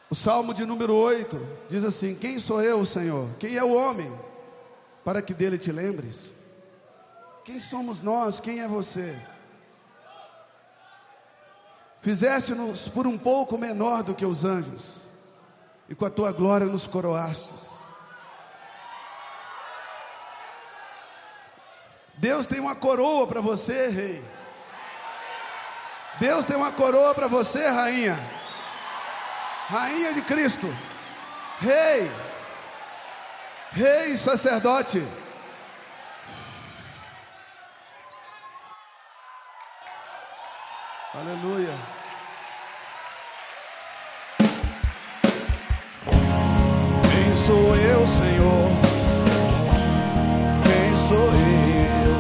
O Salmo de número 8 diz assim: quem sou eu, Senhor? Quem é o homem para que dele te lembres? Quem somos nós? Quem é você? Fizeste-nos por um pouco menor do que os anjos, e com a tua glória nos coroastes. Deus tem uma coroa para você, rei. Deus tem uma coroa para você, rainha. Rainha de Cristo. Rei. Rei e sacerdote. Aleluia. Quem sou eu, Senhor? Quem sou eu?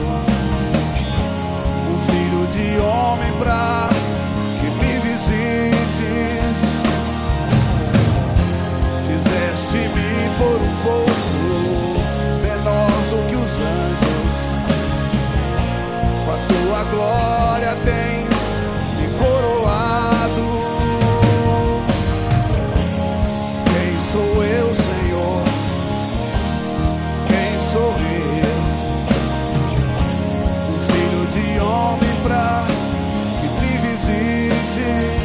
Um filho de homem pra que me visites. Fizeste-me por um pouco menor do que os anjos. Com a tua glória tens me coroado. Quem sou eu, Senhor? Quem sou eu? Um filho de homem pra que me visites.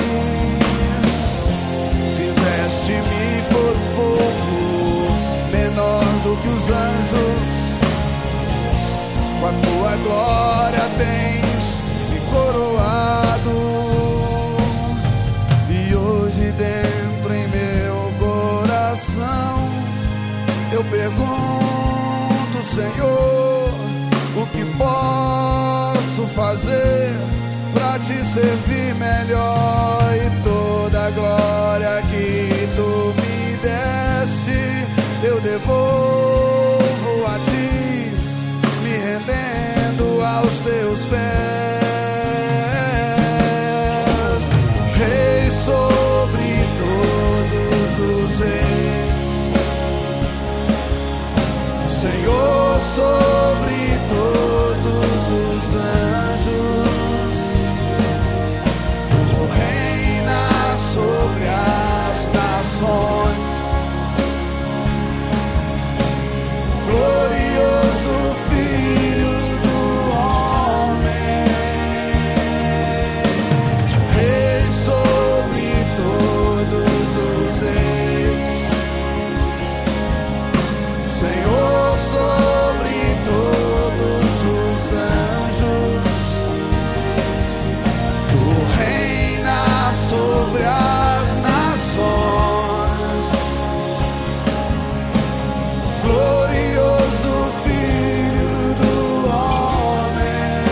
Fizeste-me por um pouco menor do que os anjos. Com a tua glória tens me coroado. E hoje dentro em meu coração eu pergunto, Senhor, o que posso fazer pra te servir melhor? E toda a glória que tu me deste eu devolvo a ti, me rendendo aos teus pés. Rei sobre todos os reis, Senhor sobre todos os anjos. Tu reinas sobre as nações. Glorioso Filho do homem, Rei sobre todos os reis, Senhor sobre todos os anjos. Tu reinas sobre as nações. Glorioso Filho do homem,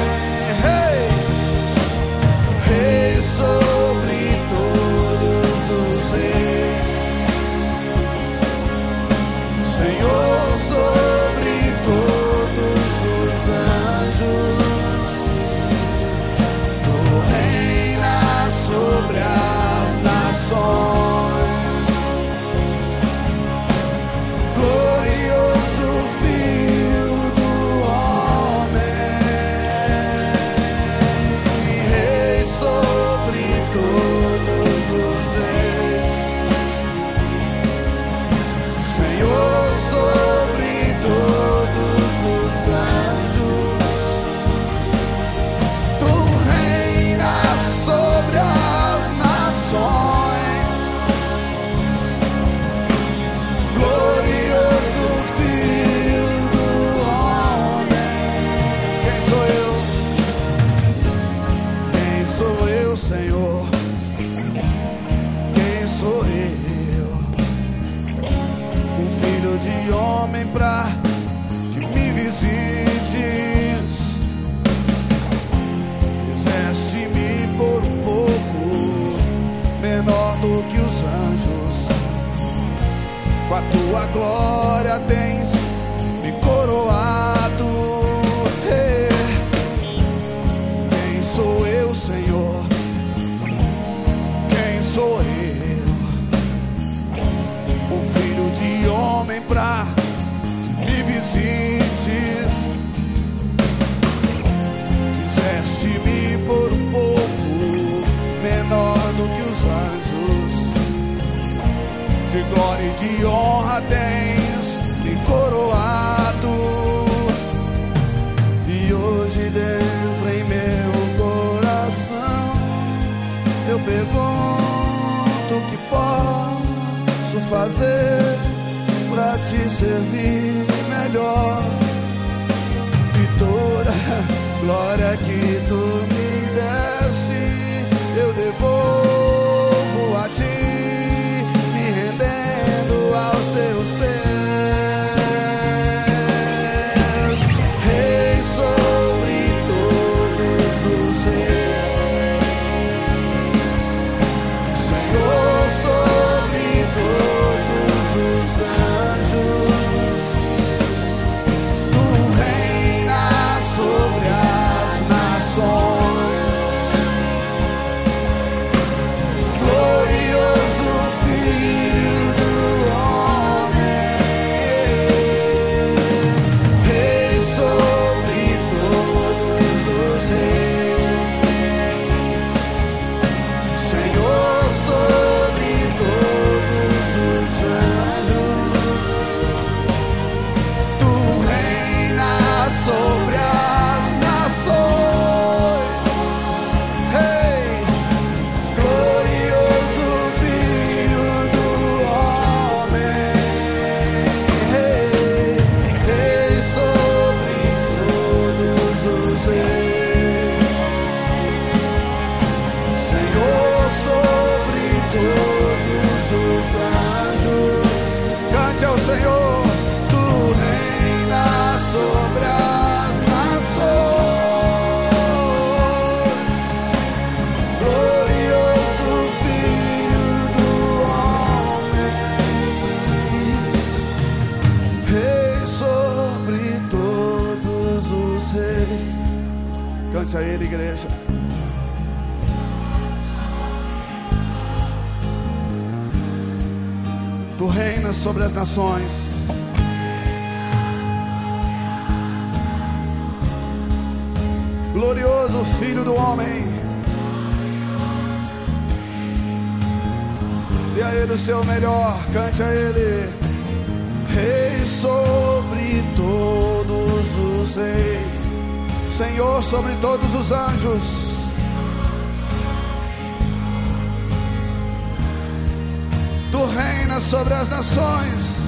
Rei sobre todos os reis, Senhor sobre todos os anjos. Tu reinas sobre as nações. Glorioso Filho do homem, Rei sobre todos os reis, Senhor sobre todos os anjos. Tu reinas sobre as nações. Glorioso Filho do homem. Quem sou eu? Quem sou eu, Senhor? Quem sou eu? Um filho de homem pra que me visites. Fizeste-me por um pouco menor do que os anjos. Com a tua glória tens me coroado. Quem sou eu, Senhor? Quem sou eu? Um filho de homem pra que me visites. Fizeste-me por um pouco menor do que os anjos. de glória e de honra tens me coroado. E hoje dentro em meu coração eu pergunto o que posso fazer pra te servir melhor. E toda glória que tu me deste eu devolvo a ti, me rendendo aos teus pés. Rei sobre todos os reis, Senhor sobre todos os anjos, tu reinas sobre as nações. Cante a Ele, igreja. Tu reinas sobre as nações. Glorioso Filho do Homem. Dê a Ele o seu melhor. Cante a Ele. Rei sobre todos os reis, Senhor sobre todos os anjos, tu reinas sobre as nações.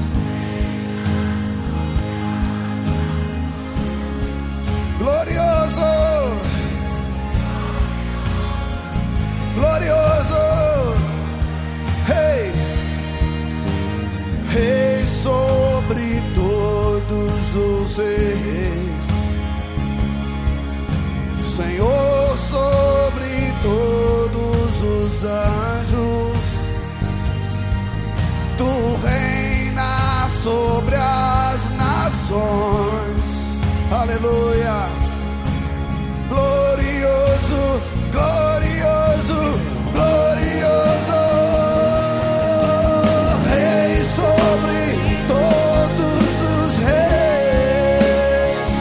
Glorioso, glorioso, Rei, Rei sobre todos os reis, Senhor sobre todos os anjos, tu reinas sobre as nações. Aleluia. Glorioso, glorioso, glorioso, Rei sobre todos os reis,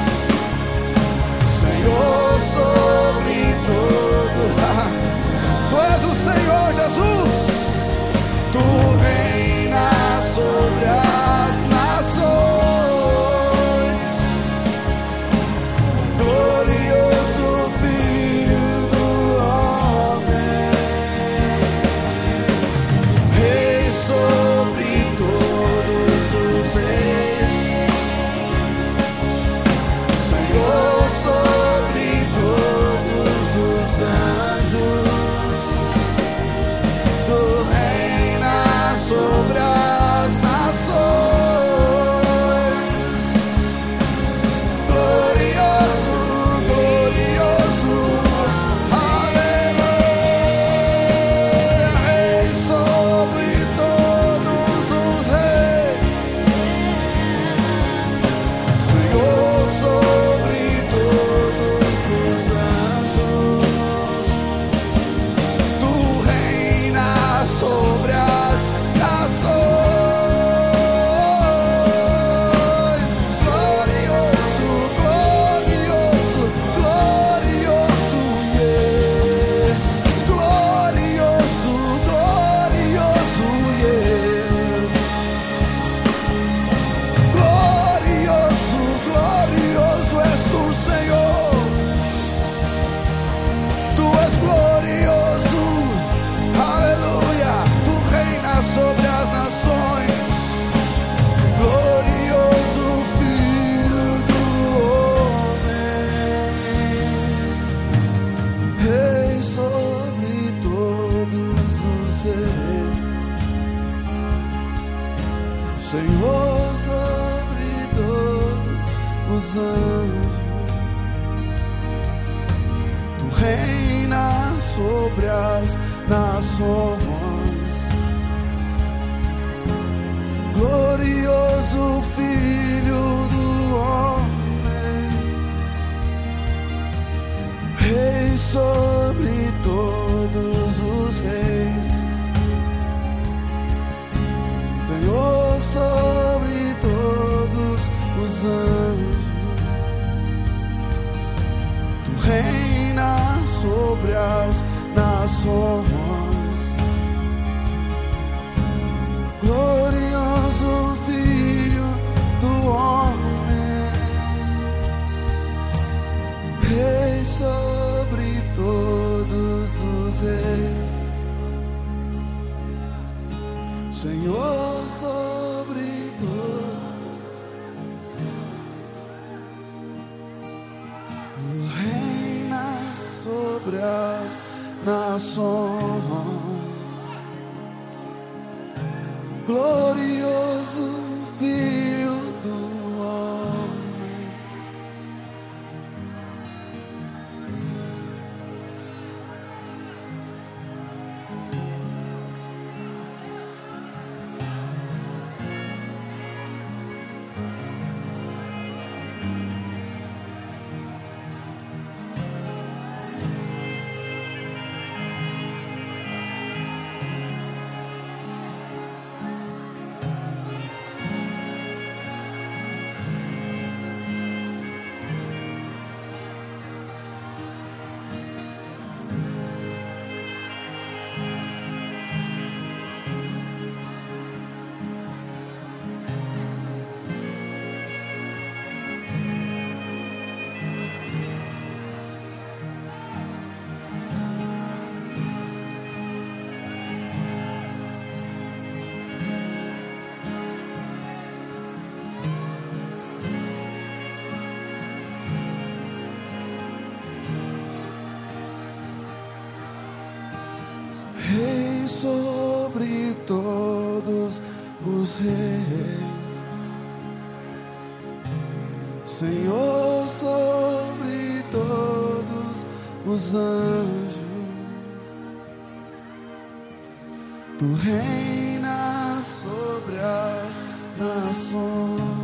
Senhor sobre todo. Tu és o Senhor Jesus, tu reinas sobre as nações. Senhor sobre todos os anjos, Tu reinas sobre as nações. Glorioso Filho do homem, Rei sobre todos os reis, Senhor sobre todos os anjos, Tu reinas sobre as nações. Glorioso Filho do homem, Rei sobre todos os reis, Senhor sobre todos. Tu reinas sobre as nações. Glorioso Filho do homem, Rei sobre todos os reis, Senhor sobre todos os anjos, Tu reinas sobre as nações.